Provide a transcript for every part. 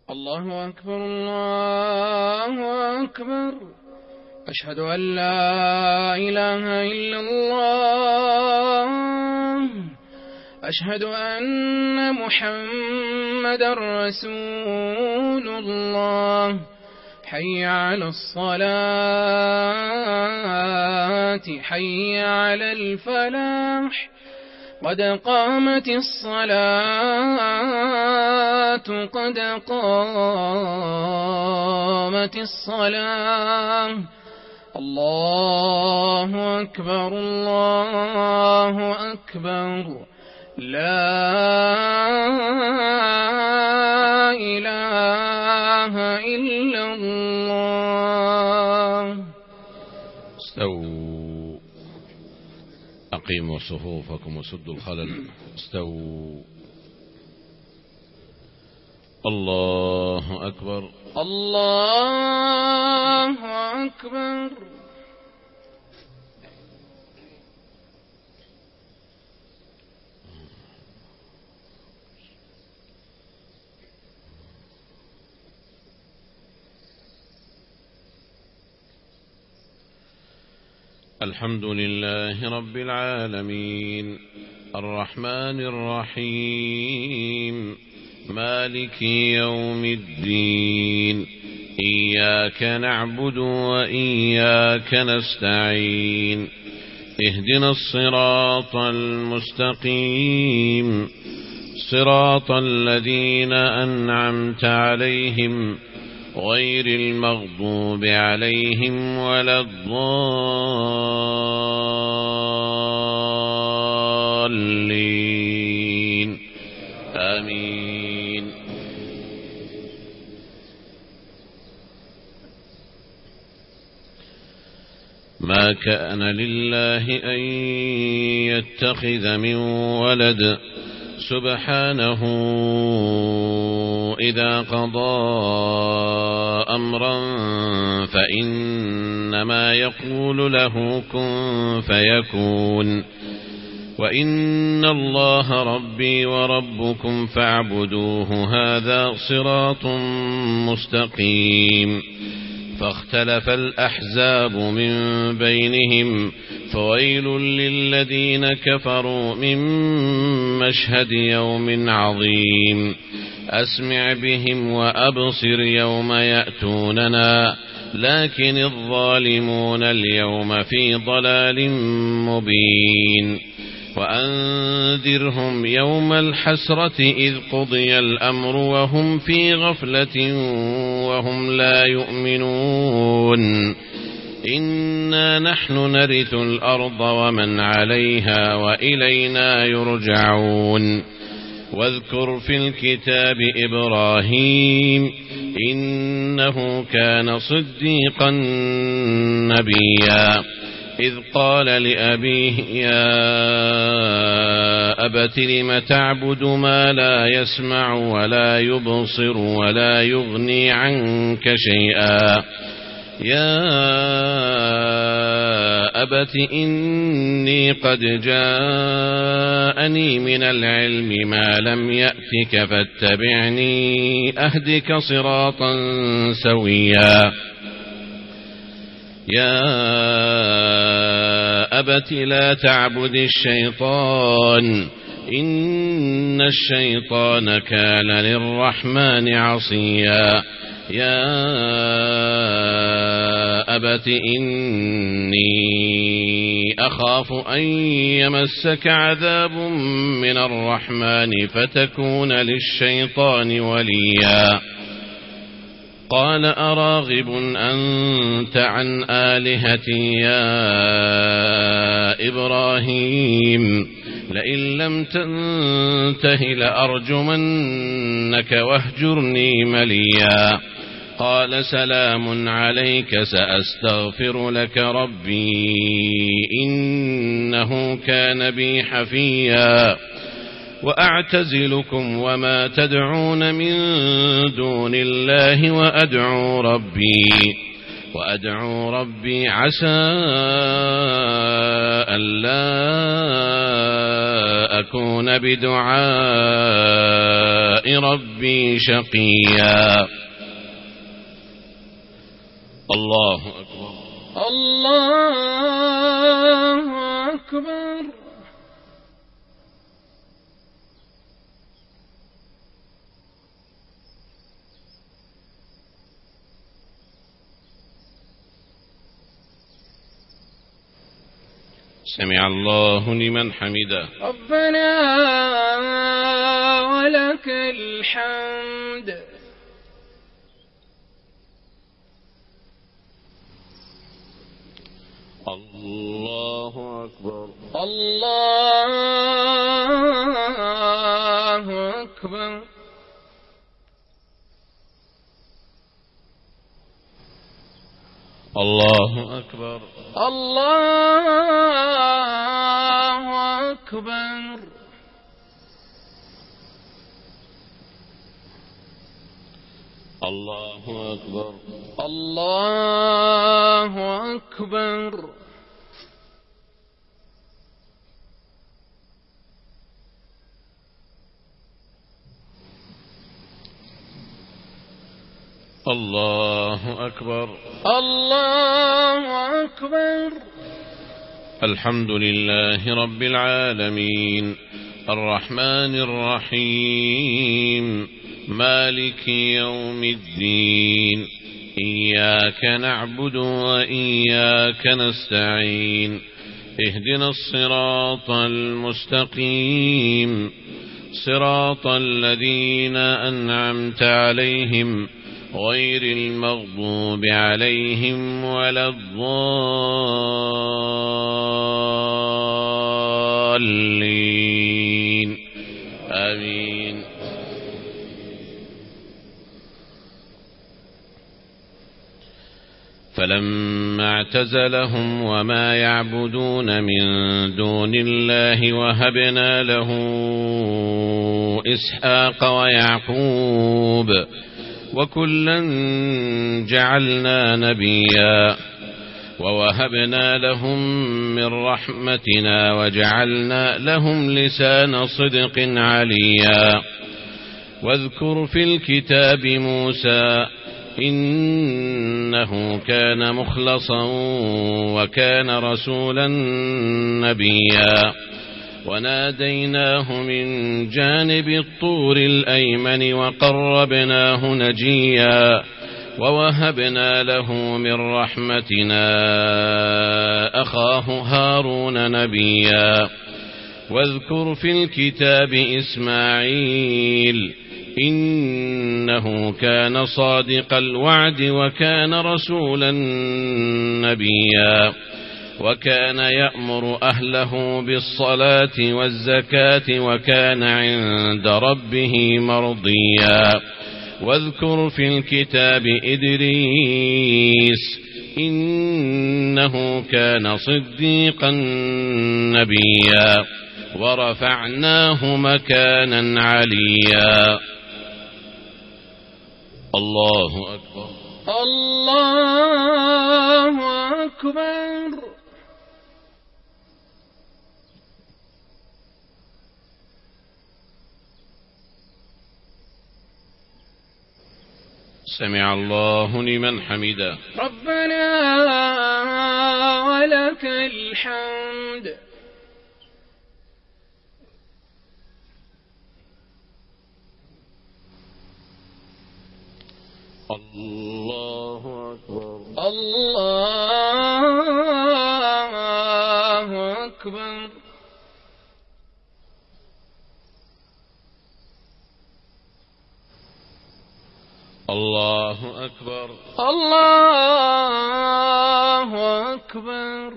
الله أكبر الله أكبر. أشهد أن لا إله إلا الله. أشهد أن محمدا رسول الله. حي على الصلاة حي على الفلاح. قد قامت الصلاة قد قامت الصلاة. الله أكبر الله أكبر. لا إله إلا الله. استووا، أقيموا صفوفكم وسدوا الخلل. استووا. الله أكبر الله أكبر. الحمد لله رب العالمين الرحمن الرحيم مالك يوم الدين. إياك نعبد وإياك نستعين. اهدنا الصراط المستقيم صراط الذين أنعمت عليهم غير المغضوب عليهم ولا الضالين. آمين. ما كان لله أن يتخذ من ولد سبحانه إذا قضى أمرا فإنما يقول له كن فيكون. وإن الله ربي وربكم فاعبدوه هذا صراط مستقيم. فاختلف الأحزاب من بينهم فويل للذين كفروا من مشهد يوم عظيم. أسمع بهم وأبصر يوم يأتوننا لكن الظالمون اليوم في ضلال مبين. وأنذرهم يوم الحسرة إذ قضي الأمر وهم في غفلة وهم لا يؤمنون. إنا نحن نرث الأرض ومن عليها وإلينا يرجعون. واذكر في الكتاب إبراهيم إنه كان صديقا نبيا. إذ قال لأبيه يا أبت لم تعبد ما لا يسمع ولا يبصر ولا يغني عنك شيئا. يا أبت إني قد جاءني من العلم ما لم يأتك فاتبعني أهدك صراطا سويا. يا أبت لا تعبد الشيطان إن الشيطان كان للرحمن عصيا. يا أبت إني أخاف أن يمسك عذاب من الرحمن فتكون للشيطان وليا. قال أراغب أنت عن آلهتي يا إبراهيم لئن لم تنته لأرجمنك واهجرني مليا. قال سلام عليك سأستغفر لك ربي إنه كان بي حفيا. وأعتزلكم وما تدعون من دون الله وأدعو ربي عسى ألا أكون بدعاء ربي شقيا. الله أكبر. الله أكبر. سمع الله لمن حمده. ربنا ولك الحمد. الله أكبر. الله أكبر. الله أكبر. الله أكبر. الله أكبر. الله أكبر. الله أكبر. الله أكبر. الحمد لله رب العالمين الرحمن الرحيم مالك يوم الدين إياك نعبد وإياك نستعين اهدنا الصراط المستقيم صراط الذين أنعمت عليهم غير المغضوب عليهم ولا الضالين آمين. فلما اعتزلهم وما يعبدون من دون الله وهبنا له إسحاق ويعقوب وكلا جعلنا نبيا ووهبنا لهم من رحمتنا وجعلنا لهم لسان صدق عليا. واذكر في الكتاب موسى إنه كان مخلصا وكان رسولا نبيا. وناديناه من جانب الطور الأيمن وقربناه نجيا ووهبنا له من رحمتنا أخاه هارون نبيا. واذكر في الكتاب إسماعيل إنه كان صادق الوعد وكان رسولا نبيا. وكان يأمر أهله بالصلاة والزكاة وكان عند ربه مرضيا. واذكر في الكتاب إدريس إنه كان صديقا نبيا ورفعناه مكانا عليا. الله أكبر. الله أكبر. سمع الله لمن حمده. ربنا ولك الحمد. الله أكبر. الله أكبر. الله أكبر. الله أكبر.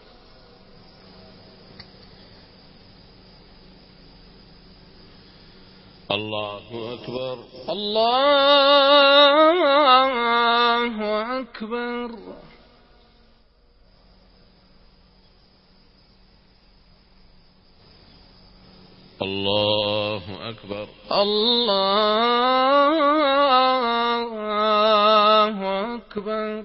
الله أكبر. الله أكبر. الله أكبر. الله أكبر.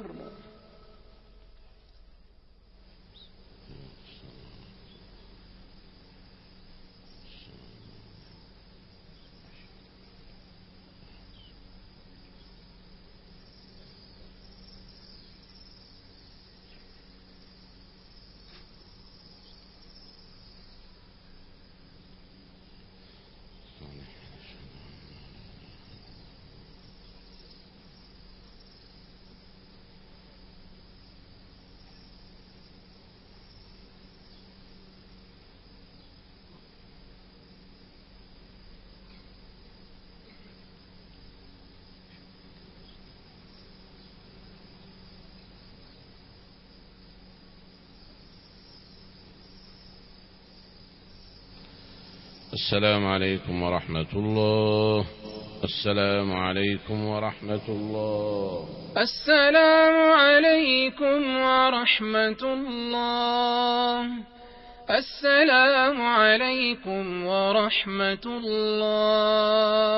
السلام عليكم ورحمة الله. السلام عليكم ورحمة الله. السلام عليكم ورحمة الله. السلام عليكم ورحمة الله.